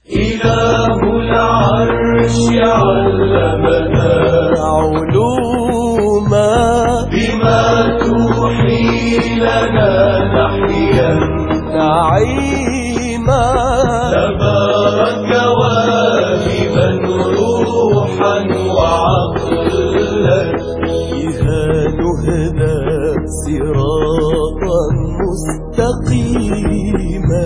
إله العرش علمنا علوما بما توحي لنا نحيا نعيما تبارك واهبا روحا وعقلا بها نهدى صراطا مستقيما.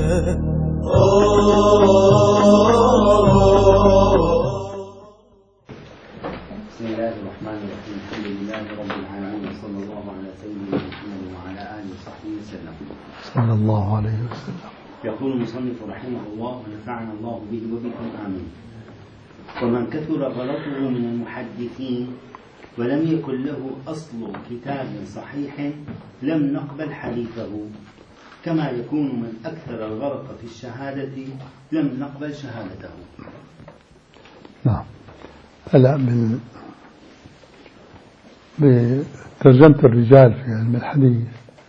بسم الله الرحمن الرحيم. الحمد لله رب العالمين وصلى الله على سيدنا محمد وعلى آله وصحبه وسلم. صلى الله عليه وسلم. يقول المصنف رحمه الله ونفعنا الله به وبكم آمين. ومن كثر غلطه من المحدثين ولم يكن له أصل كتاب صحيح لم نقبل حديثه، كما يكون من أكثر الغلط في الشهادة لم نقبل شهادته. نعم. هلا بترجمة الرجال في علم الحديث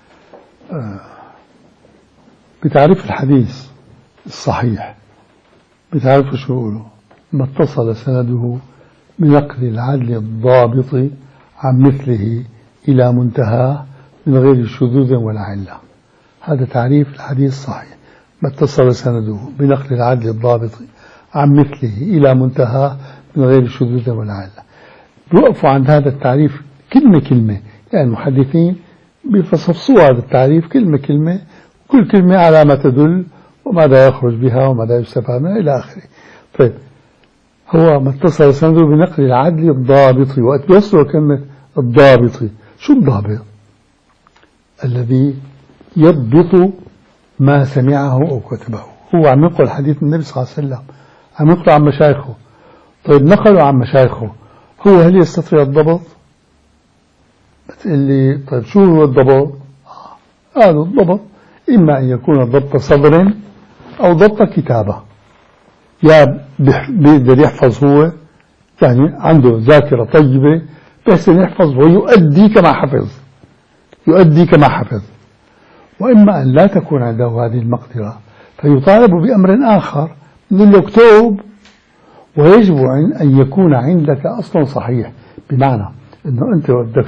بتعريف الحديث الصحيح بتعرفوا شو يقولوا: ما اتصل سنده بنقل العدل الضابط عن مثله إلى منتهاه من غير شذوذ ولا علة. هذا تعريف الحديث الصحيح: ما اتصل سنده بنقل العدل الضابط عن مثله إلى منتهاه من غير شذوذ ولا علة. بيوقفوا عند هذا التعريف كلمة كلمة، يعني المحدثين بيفصفصوا هذا التعريف كلمة كلمة، كل كلمة على ما تدل وماذا يخرج بها وماذا يستفاد منها إلى آخره. طيب، هو ما اتصل سنده بنقل العدل الضابط، وقت بيوصلوا كلمة الضابط، شو الضابط؟ الذي يضبط ما سمعه أو كتبه. هو عم ينقل حديث النبي صلى الله عليه وسلم، عم ينقل عن مشايخه. طيب، نقلوا عن مشايخه، هو هل يستطيع الضبط؟ بتقول لي طيب شو هو الضبط؟ هذا الضبط إما أن يكون ضبط صدر أو ضبط كتابة. يا بيقدر يحفظ هو، يعني عنده ذاكرة طيبة بحسن يحفظ ويؤدي كما حفظ، يؤدي كما حفظ. وإما أن لا تكون عنده هذه المقدرة فيطالب بأمر آخر، نقول له اكتب، ويجب أن يكون عندك أصل صحيح. بمعنى أنه أنت بدك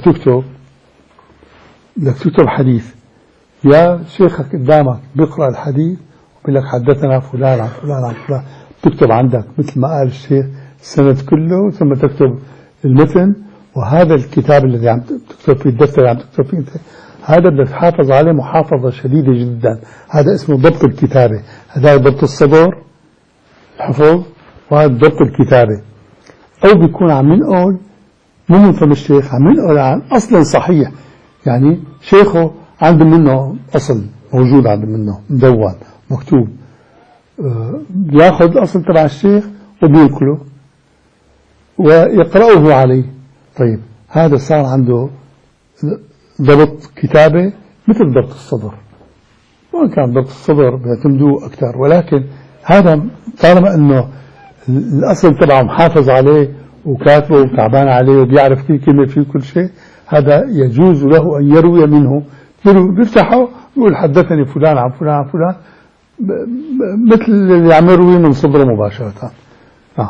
تكتب حديث، يا شيخك قدامك بيقرأ الحديث وبيقول لك حدثنا فلان عن فلان عن فلان، تكتب عندك مثل ما قال الشيخ السند كله، ثم تكتب المتن. وهذا الكتاب الذي عم تكتب فيه، الدفتر اللي عم تكتب فيه انت، هذا بدك تحافظ عليه محافظة شديدة جدا. هذا اسمه ضبط الكتابة، هذا ضبط الصدر الحفظ، وهذا ضبط الكتابة. أو بيكون عم ينقل مو من فم الشيخ، عم ينقل عن أصل صحيح، يعني شيخه عنده منه أصل موجود، عنده منه مدون مكتوب، ياخذ الأصل تبع الشيخ وبينقله ويقرأه عليه. طيب، هذا صار عنده ضبط كتابة مثل ضبط الصدر. وإن كان ضبط الصدر بيعتمدوه أكثر، ولكن هذا طالما أنه الأصل تبعه محافظ عليه وكاتبه وتعبان عليه وبيعرف كل كلمة فيه كل شيء، هذا يجوز له أن يروي منه. بيفتحه يقول حدثني فلان عن فلان عن فلان، مثل اللي عم يروي من صدره مباشرة. نعم.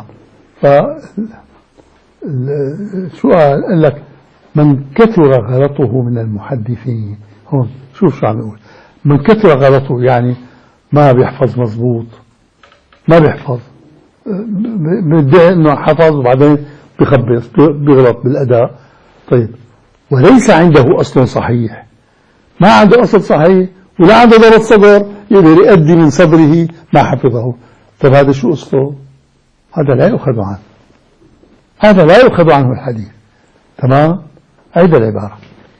شو قال لك؟ من كثر غلطه من المحدثين. هون شوف شو عم يقول: من كثر غلطه، يعني ما بيحفظ مزبوط، ما بيحفظ، بيدعي انه حفظ وبعدين بيخبص، بيغلط بالاداء. طيب، وليس عنده اصل صحيح، ما عنده اصل صحيح ولا عنده ضبط صدر يقدر يؤدي من صدره ما حفظه. طيب، هذا شو اصله؟ هذا لا يؤخذ عنه، هذا لا يؤخذ عنه الحديث. تمام؟ هيدا العبارة.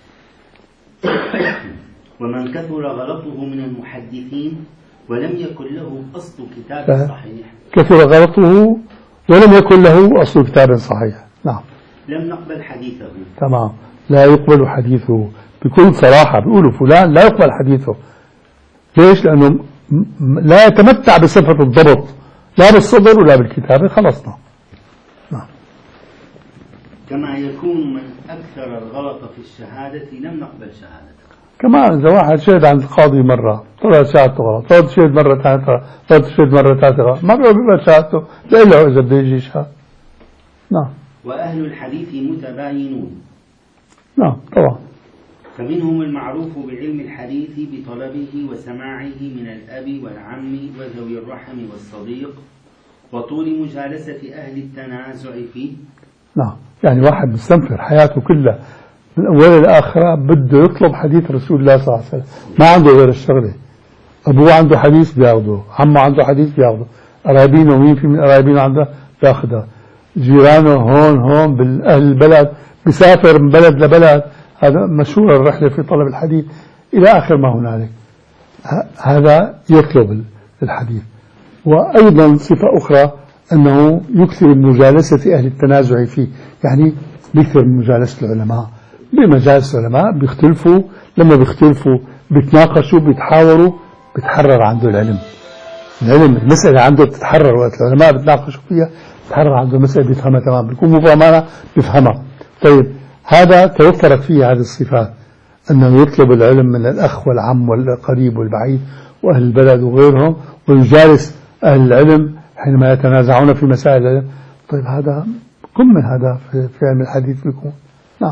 ومن كثر غلطه من المحدثين ولم يكن له أصل كتاب صحيح. كثر غلطه ولم يكن له أصل كتاب صحيح. نعم. لم نقبل حديثه. تمام، لا يقبل حديثه بكل صراحة. بيقولوا فلان لا يقبل حديثه. ليش؟ لأنه لا يتمتع بصفة الضبط، لا بالصدر ولا بالكتابة. خلصنا. نعم. كما يكون من أكثر الغلط في الشهادة لم نقبل شهادته. كمان إذا واحد شهد عند القاضي مرة طلع شهادته غلط، طلع شهد مرة ثالثة، طلع شهد مرة ثالثة غلط، ما بيبقى شهادته لا إذا بده يجي شهاد. نعم. وأهل الحديث متباينون. نعم طبعا. فمنهم المعروف بعلم الحديث بطلبه وسماعه من الأب والعم وذوي الرحم والصديق وطول مجالسة أهل التنازع فيه. نعم، يعني واحد مستنفر حياته كلها من أول لآخرة بده يطلب حديث رسول الله صلى الله عليه وسلم، ما عنده غير الشغلة. أبوه عنده حديث بياخده، عمه عنده حديث بياخده، قرايبينه مين في من قرايبينه عنده بياخده، جيرانه هون بالأهل البلد، بيسافر من بلد لبلد. هذا مشهور الرحلة في طلب الحديث إلى آخر ما هنالك. هذا يطلب الحديث. وأيضا صفة أخرى أنه يكثر من مجالسة أهل التنازع فيه، يعني بيكثر من مجالسة العلماء. بمجالس العلماء بيختلفوا، لما بيختلفوا بيتناقشوا بيتحاوروا، بيتحرر عنده العلم. المسألة عنده بتتحرر وقت العلماء بيتناقشوا فيها، بيتحرر عنده المسألة بيفهمها تمام، بيكون مفهمانة بيفهمها. طيب هذا توفرت فيه هذه الصفات، أنه يطلب العلم من الأخ والعم والقريب والبعيد وأهل البلد وغيرهم، ويجالس أهل العلم حينما يتنازعون في مسائل العلم. طيب هذا قمة هذا في علم الحديث بيكون. نعم.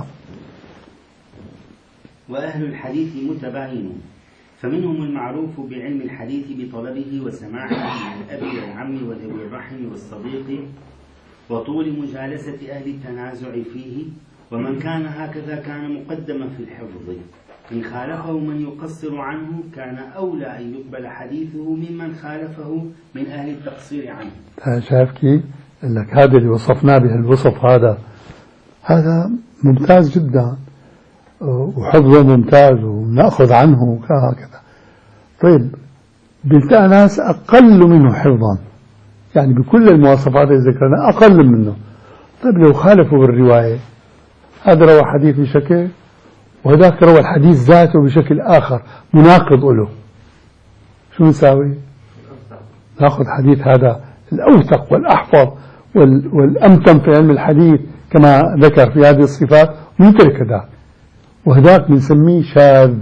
وأهل الحديث متباينون. فمنهم المعروف بعلم الحديث بطلبه وسماعه من الأب والعم وذوي الرحم والصديق وطول مجالسة أهل التنازع فيه، ومن كان هكذا كان مقدما في الحفظ، إن خالفه من يقصر عنه كان أولى أن يقبل حديثه ممن خالفه من أهل التقصير عنه. شايف كيف؟ لك هذا اللي وصفناه به الوصف هذا ممتاز جدا، وحفظه ممتاز ونأخذ عنه هكذا. طيب بيلتقى ناس أقل منه حفظا، يعني بكل المواصفات اللي ذكرنا أقل منه. طيب لو خالفوا بالرواية، هذا روى حديث بشكل وهذاك روى الحديث ذاته بشكل آخر مناقض له، شو نساوي؟ نأخذ حديث هذا الأوثق والأحفظ والأمتم في علم الحديث كما ذكر في هذه الصفات، ونترك ذاك، وهذاك بنسميه شاذ.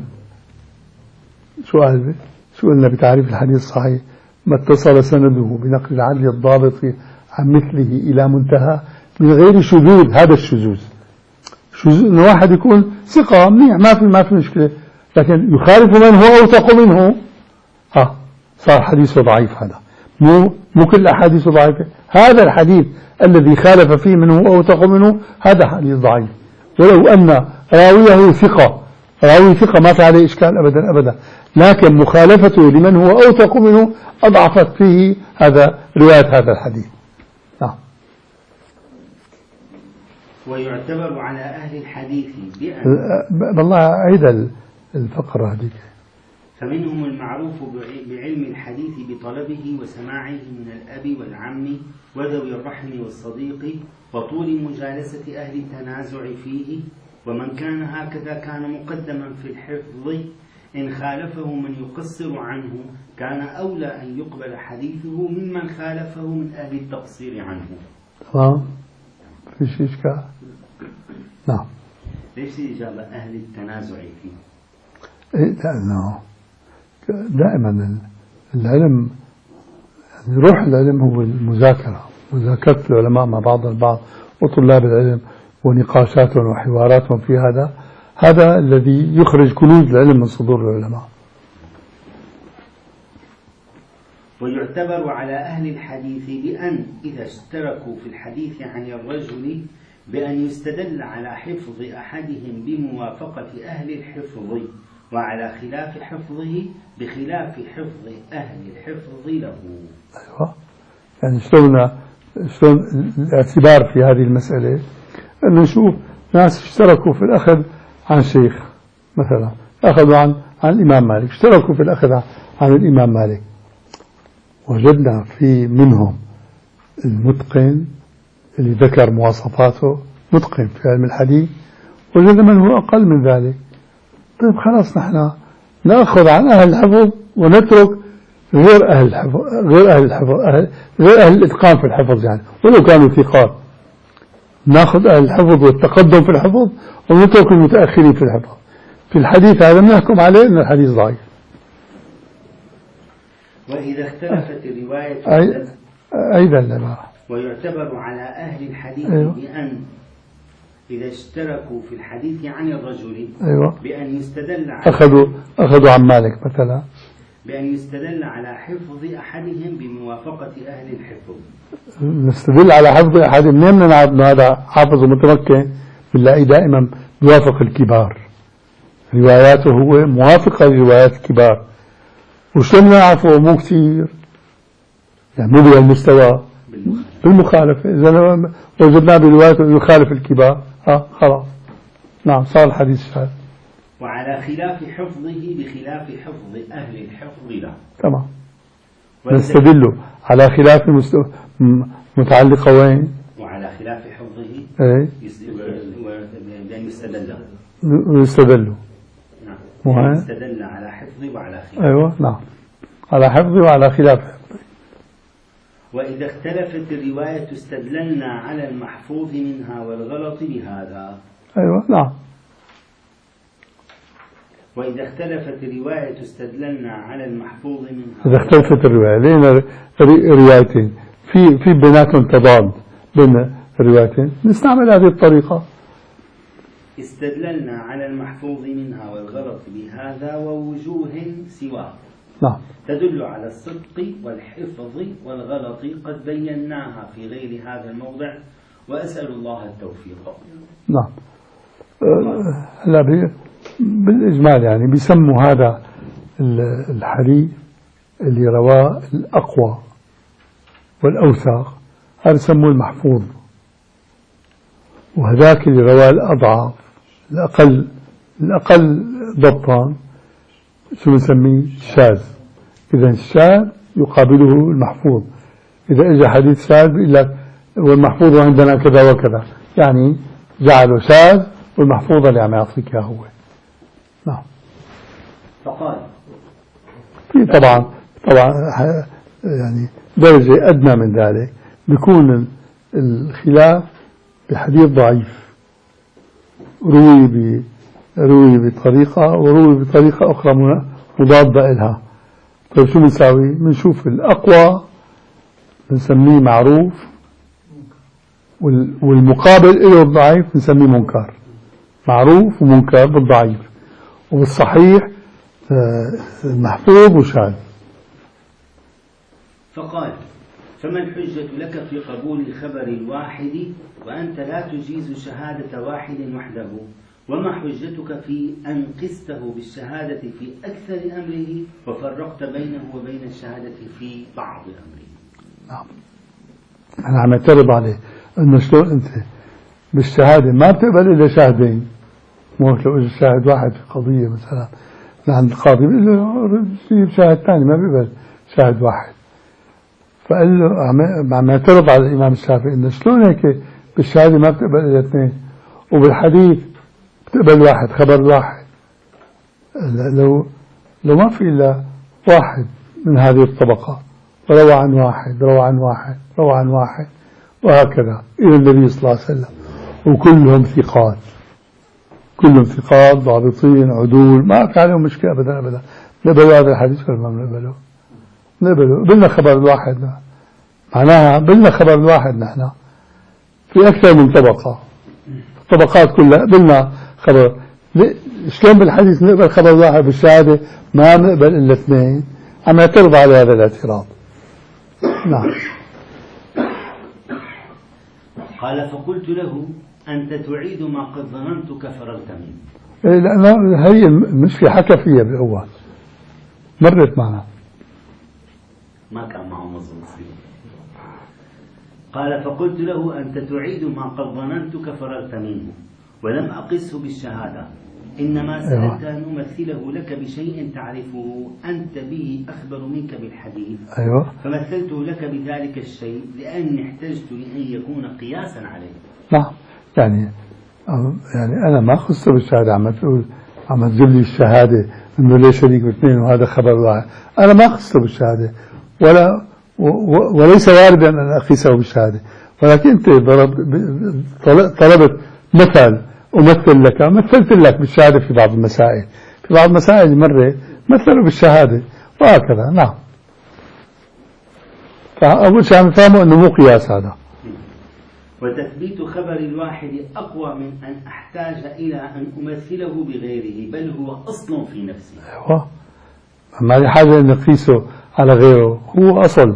شو قلنا بتعريف الحديث الصحيح؟ ما اتصل سنده بنقل العدل الضابط عن مثله إلى منتهى من غير شذوذ. هذا الشذوذ إنه واحد يكون ثقة منيح ما في مشكلة، لكن يخالف من هو أوثق منه، صار حديثه ضعيف. هذا مو كل أحاديث ضعيفة، هذا الحديث الذي خالف فيه من هو أوثق منه هذا حديث ضعيف، ولو أن راويه ثقة، راوي ثقة ما في عليه إشكال أبدا، لكن مخالفته لمن هو أوثق منه أضعفت فيه هذا رواية هذا الحديث. ويعتبر على أهل الحديث بالله عيد الفقرة هذه. فمنهم المعروف بعلم الحديث بطلبه وسماعه من الأب والعم وذوي الرحم والصديق وطول مجالسة أهل التنازع فيه، ومن كان هكذا كان مقدما في الحفظ، إن خالفه من يقصر عنه كان أولى أن يقبل حديثه ممن خالفه من أهل التقصير عنه. فيش إشكال. نعم. ليش الإجابة أهل التنازع فيه؟ لأنه دائما العلم، يعني روح العلم هو المذاكرة، مذاكرة العلماء مع بعض البعض وطلاب العلم ونقاشاتهم وحواراتهم في هذا الذي يخرج كنوز العلم من صدور العلماء. ويعتبر على أهل الحديث بأن إذا اشتركوا في الحديث عن الرجل بأن يستدل على حفظ أحدهم بموافقة أهل الحفظ، وعلى خلاف حفظه بخلاف حفظ أهل الحفظ له. أيوة، يعني شلون الاعتبار في هذه المسألة أن نشوف ناس اشتركوا في الأخذ عن شيخ، مثلا أخذوا عن الإمام مالك، اشتركوا في الأخذ عن الإمام مالك، وجدنا في منهم المتقن اللي ذكر مواصفاته متقن في علم الحديث، وجدنا من هو أقل من ذلك. طيب خلاص نحن نأخذ عن أهل الحفظ ونترك غير أهل الحفظ، غير أهل الإتقان في الحفظ، يعني ولو كانوا ثقات. نأخذ أهل الحفظ والتقدم في الحفظ ونترك المتأخرين في الحفظ. في الحديث هذا بنحكم عليه أن الحديث ضعيف. وإذا اختلفت الرواية أيضا لا. ويعتبر على أهل الحديث بأن إذا اشتركوا في الحديث عن الرجل بأن يستدل على أخذوا عن مالك مثلا بأن يستدل على حفظ أحدهم بموافقة أهل الحفظ. نستدل على حفظ أحدهم، منين نعرف أنه هذا حافظ متمكن؟ بنلاقي دائما بيوافق الكبار، رواياته هو موافقة لروايات الكبار. وشلون نعرفه؟ مو كثير، يعني مو بهالمستوى، بالمخالفة. إذا وجدناه برواياته يخالف الكبار خلاص نعم صار الحديث شاذ. وعلى خلاف حفظه بخلاف حفظ أهل الحفظ له. تمام. نستدل على خلاف متعلقة وين؟ وعلى خلاف حفظه بأن يستدل. نعم. يستدل على حفظه وعلى خلاف. أيوة نعم، على حفظه وعلى خلاف حفظه. وإذا اختلفت الرواية استدللنا على المحفوظ منها والغلط بهذا. أيوة نعم. وإذا اختلفت الرواية استدللنا على المحفوظ منها. إذا اختلفت الرواية، لأن روايتين في بيناتهم تضاد بين الروايتين، نستعمل هذه الطريقة. استدللنا على المحفوظ منها والغلط بهذا ووجوه سواه. نعم. تدل على الصدق والحفظ والغلط قد بيناها في غير هذا الموضع، وأسأل الله التوفيق. نعم. لا بالإجمال يعني بيسموا هذا الحديث اللي رواه الأقوى والأوثق هذا يسموه المحفوظ، وهذاك اللي رواه الأضعف الأقل ضبطا شو بنسميه؟ شاذ. إذا الشاذ يقابله المحفوظ. إذا إجا حديث شاذ بيقول لك والمحفوظ عندنا كذا وكذا، يعني جعله شاذ والمحفوظ اللي عم يعطيك إياه هو. نعم. فقال في طبعا يعني درجة أدنى من ذلك بيكون الخلاف بحديث ضعيف روي بطريقة وروي بطريقة أخرى مضادة لها. طيب شو بنساوي؟ بنشوف الأقوى بنسميه معروف، والمقابل له الضعيف بنسميه منكر. معروف ومنكر بالضعيف، وبالصحيح محفوظ وشاذ. فقال فما الحجة لك في قبول خبر الواحد وأنت لا تجيز شهادة واحد وحده؟ وما حجتك في أن قسته بالشهادة في أكثر أمره وفرقت بينه وبين الشهادة في بعض أمره؟ نعم. أنا عم أعترض عليه أنه شلون أنت بالشهادة ما بتقبل إلا شاهدين. مو لو إجا شاهد واحد في قضية مثلا لعند القاضي بيقول له جيب شاهد ثاني، ما بيقبل شاهد واحد. فقال له عم يعترض على الإمام الشافعي إنه شلون هيك بالشهادة ما بتقبل إلا اثنين وبالحديث بتقبل واحد، خبر واحد. لو ما في إلا واحد من هذه الطبقة روى عن واحد روى عن واحد روى عن واحد وهكذا إلى النبي صلى الله عليه وسلم، وكلهم ثقات، كلهم ثقات ضابطين عدول، ما في عليهم مشكلة أبدا. نقبلوا هذا الحديث ولا ما نقبله؟ نقبله. بلنا خبر الواحد، معناها بلنا خبر الواحد. نحن في أكثر من طبقة، الطبقات كلها بلنا خبر. شلون بالحديث نقبل خبر واحد بالشهادة ما نقبل إلا اثنين؟ عم يعترض على هذا الاعتراض. نعم. قال فقلت له أنت تعيد ما قد ظننتك فرغت منه. لأن هي المشكلة حكى فيها بالأول، مرت معنا، ما كان معه مظلوم. قال فقلت له أنت تعيد ما قد ظننتك فرغت منه ولم أقسه بالشهادة، إنما سألت أن أمثله لك بشيء تعرفه أنت به أخبر منك بالحديث. فمثلته لك بذلك الشيء لأني احتجت لأن يكون قياسا عليه. نعم. يعني أنا ما خصته بالشهادة، عم تجيب لي الشهادة إنه ليش شريك باثنين وهذا خبر واحد. أنا ما خصته بالشهادة وليس واردا أن أقيسه بالشهادة، ولكن أنت طلبت مثل أمثل لك، مثلت لك بالشهادة في بعض المسائل، في بعض المسائل مرة مثلوا بالشهادة وهكذا. نعم. فأول شيء نفهمه أنه مو قياس هذا. وتثبيت خبر الواحد أقوى من أن أحتاج إلى أن أمثله بغيره، بل هو أصل في نفسه. أيوة، ما لي حاجة أن نقيسه على غيره، هو أصل.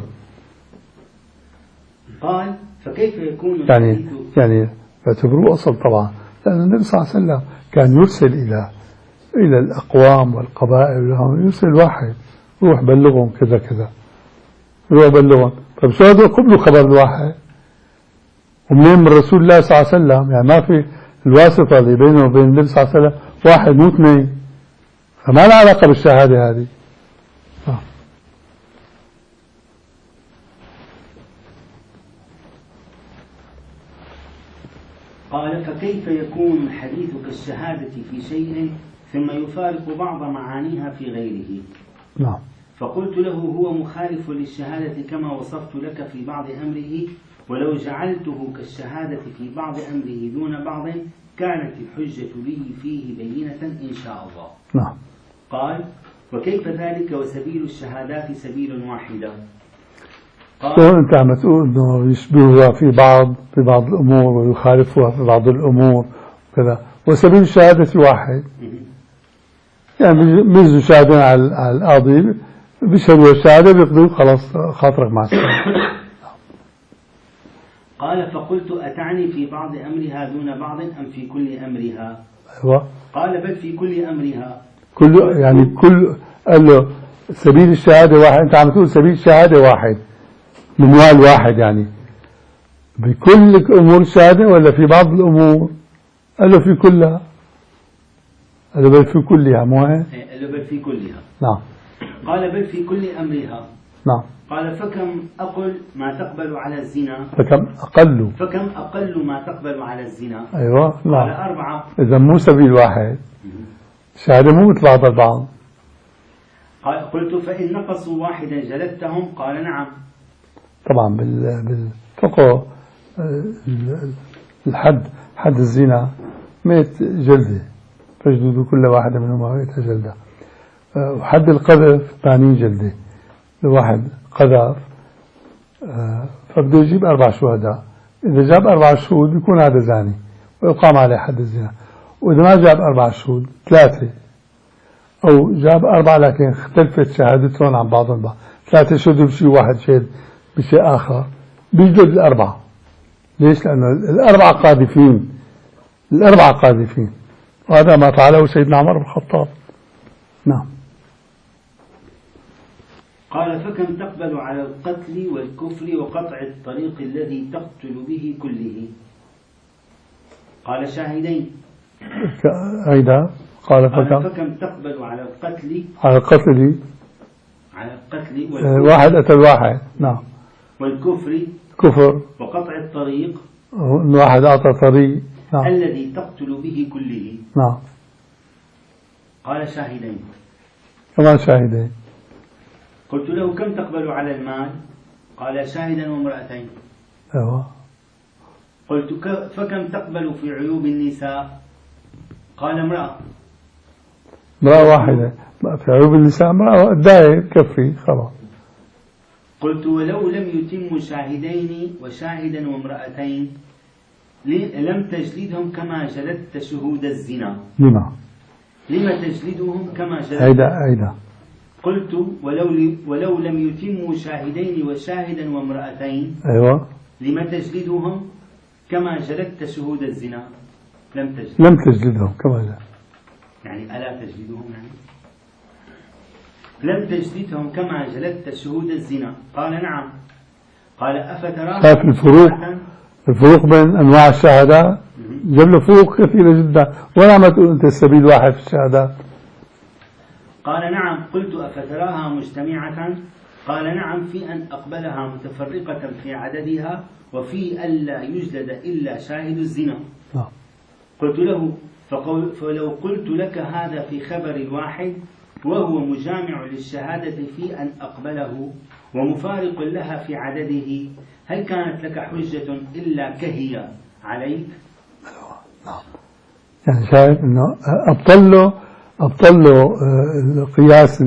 قال فكيف يكون يعني يعتبروه أصل طبعا، لأن النبي صلى الله عليه وسلم كان يرسل إلى الأقوام والقبائل، يرسل واحد روح بلغهم كذا كذا، روح بلغهم. طيب شو هذول قبلوا خبر الواحد؟ ومنين من رسول الله صلى الله عليه وسلم؟ يعني ما في الواسطة اللي بينه وبين النبي صلى الله عليه وسلم واحد مو اثنين، فما لها علاقة بالشهادة هذه. قال فكيف يكون الحديث كالشهادة في شيء ثم يفارق بعض معانيها في غيره؟ نعم. فقلت له هو مخالف للشهادة كما وصفت لك في بعض أمره، ولو جعلته كالشهادة في بعض أمره دون بعض كانت الحجة لي فيه بينة إن شاء الله. نعم. قال وكيف ذلك وسبيل الشهادات سبيل واحدة؟ أنت عم تقول أنه يشبهها في بعض الأمور ويخالفها في بعض الأمور كذا، وسبيل الشهادة واحد. يعني بيجوا شاهدين على القاضي بيشهدوا الشهادة بيقضوا خلاص خاطرك مع السلامة. قال فقلت أتعني في بعض أمرها دون بعض أم في كل أمرها؟ أيوة. قال بل في كل أمرها. قال له سبيل الشهادة واحد. أنت عم تقول سبيل الشهادة واحد، منوال واحد، يعني بكل أمور الشهادة ولا في بعض الأمور؟ قال له في كلها. قال له بل في كلها، مو هيك؟ قال له بل في كلها. نعم. قال بل في كل أمرها. نعم. قال فكم أقل ما تقبل على الزنا؟ فكم أقل ما تقبل على الزنا؟ أيوة. قال نعم. 4. إذا مو سبيل واحد، الشهادة مو مثل بعض البعض. قلت فإن نقصوا واحدا جلدتهم؟ قال نعم. طبعا بالفقه حد الزنا 100 جلدة، فاجلدوا كل واحدة منهما 100 جلدة. وحد القذف 80 جلدة. الواحد قذف فبده يجيب 4 شهداء، إذا جاب 4 شهود بيكون هذا زاني ويقام عليه حد الزنا. وإذا ما جاب 4 شهود 3، أو جاب 4 لكن اختلفت شهادتهم عن بعض البعض، 3 شهدوا بشيء واحد شهد بشيء آخر، بيجلد 4. ليش؟ لأنه ال4 قاذفين، وهذا ما فعله سيدنا عمر بن الخطاب. نعم. قال فكم تقبل على القتل والكفر وقطع الطريق الذي تقتل به كله؟ قال شاهدين. أيضا قال فكم تقبل على القتل واحد قتل واحد. نعم. والكفر وقطع الطريق، واحد أعطى طريق. نعم. الذي تقتل به كله. نعم. قال شاهدين. كمان شاهدين. قلت له كم تقبل على المال؟ قال شاهدا وامرأتين. أيوة. قلت فكم تقبل في عيوب النساء؟ قال امرأة واحدة. في عيوب النساء امرأة الداية كفي خلاص. قلت ولو لم يتم شاهدين وشاهدا وامرأتين لم تجلدهم كما جلدت شهود الزنا. لما تجلدهم كما جلدت؟ أيضا. قلت ولو لم يتموا شاهدين وشاهدا وامرأتين. أيوة. لما تجلدهم كما جلدت شهود الزنا؟ لم تجلدهم كما جلدت. يعني ألا تجلدهم؟ يعني لم تجلدهم كما جلدت شهود الزنا. قال نعم. قال أفتراه الفروق بين أنواع الشهادات جاب له فروق كثيرة جدا، ولا ما تقول أنت السبيل واحد في الشهادات. قال نعم. قلت أفتراها مجتمعة؟ قال نعم، في أن أقبلها متفرقة في عددها، وفي ألا يجلد إلا شاهد الزنا. قلت له فلو قلت لك هذا في خبر الواحد وهو مجامع للشهادة في أن أقبله ومفارق لها في عدده، هل كانت لك حجة إلا كهي عليك؟ يعني شايف انه ابطل له قياس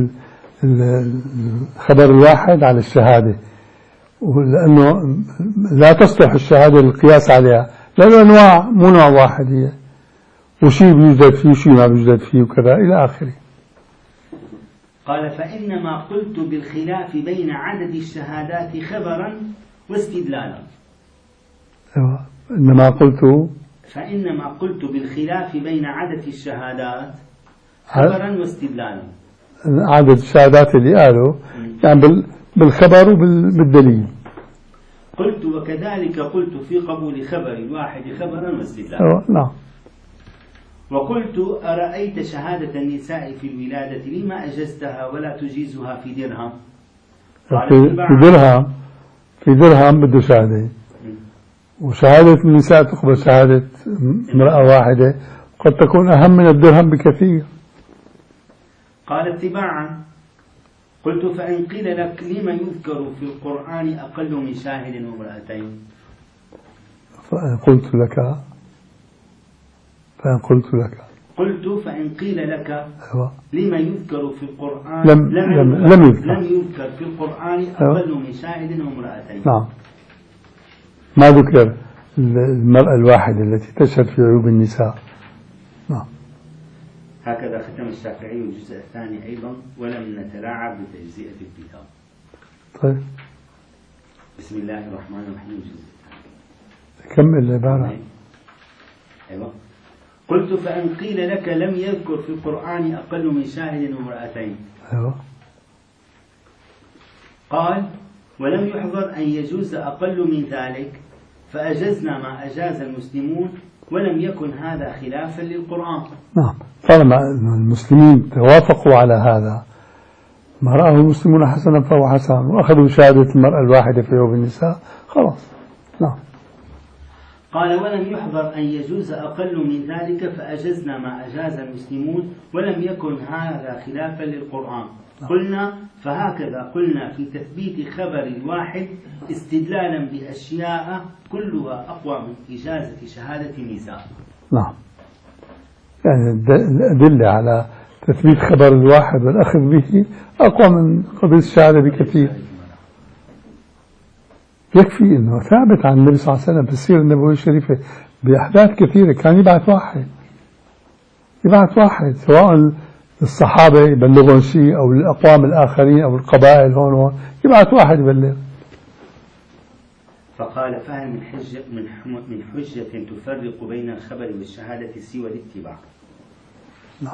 الخبر الواحد على الشهادة، ولأنه لا تصلح الشهادة للقياس عليها، لأنه أنواع مو نوع واحد هي، وشيء بيوجد فيه وشيء ما بيوجد فيه وكذا إلى آخره. قال فإنما قلت بالخلاف بين عدد الشهادات خبرا واستدلالا. أيوة. فإنما قلت بالخلاف بين عدد الشهادات خبرا واستدلالا. عدد الشهادات اللي قالوا يعني بالخبر وبالدليل. قلت وكذلك قلت في قبول خبر الواحد خبرا واستدلالا. نعم. وقلت أرأيت شهادة النساء في الولادة لما أجزتها ولا تجيزها في درهم؟ في درهم بده شهادة، وشهادة النساء تقبل شهادة امرأة واحدة قد تكون أهم من الدرهم بكثير. قال اتباعا قلت فإن قيل لك لما يذكر في القرآن أقل من شاهد وامرأتين؟ قلت فإن قيل لك لما يذكر في القرآن لم يذكر في القرآن أقل من شاهد وامرأتين. نعم، ما ذكر المرأة الواحدة التي تشهد في عيوب النساء. نعم. هكذا ختم الشافعي الجزء الثاني أيضا، ولم نتلاعب بتجزئة الكتاب. طيب. بسم الله الرحمن الرحيم الجزء الثاني. كمل العبارة. أيوة. قلت فإن قيل لك لم يذكر في القرآن أقل من شاهد وامرأتين. أيوة. قال ولم يحضر أن يجوز أقل من ذلك فأجزنا ما أجاز المسلمون ولم يكن هذا خلافا للقرآن. نعم، طالما المسلمين توافقوا على هذا، ما رأه المسلمون حسنا فهو حسن، وأخذوا شهادة المرأة الواحدة في عيوب النساء، خلاص. نعم. قال ولم يحضر أن يجوز أقل من ذلك فأجزنا ما أجاز المسلمون ولم يكن هذا خلافا للقرآن. قلنا فهكذا قلنا في تثبيت خبر الواحد استدلالا بأشياء كلها أقوى من إجازة شهادة النساء. نعم، يعني الأدلة على تثبيت خبر الواحد والأخذ به أقوى من قبل الشهادة بكثير. يكفي أنه ثابت عن النبي صلى الله عليه وسلم في السيرة النبوية الشريفة بأحداث كثيرة كان يبعث واحد سواء الصحابة يبلغون شيء أو الأقوام الآخرين أو القبائل هون يبعث واحد يبلغ. فقال فهل من حجة تفرق بين الخبر والشهادة سوى الاتباع؟ نعم.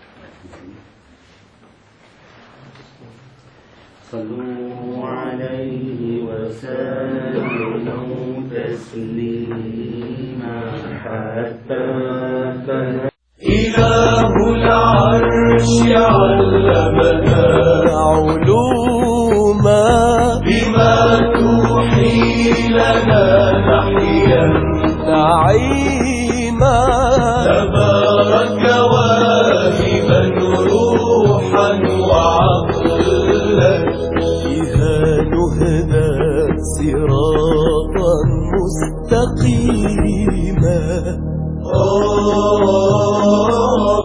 صلوا عليه وسلموا تسليما حتى إله العرش علمنا علوما بما توحي لنا نحيا نعيما تبارك واهبا روحا وعقلا بها نهدى صراطا مستقيما.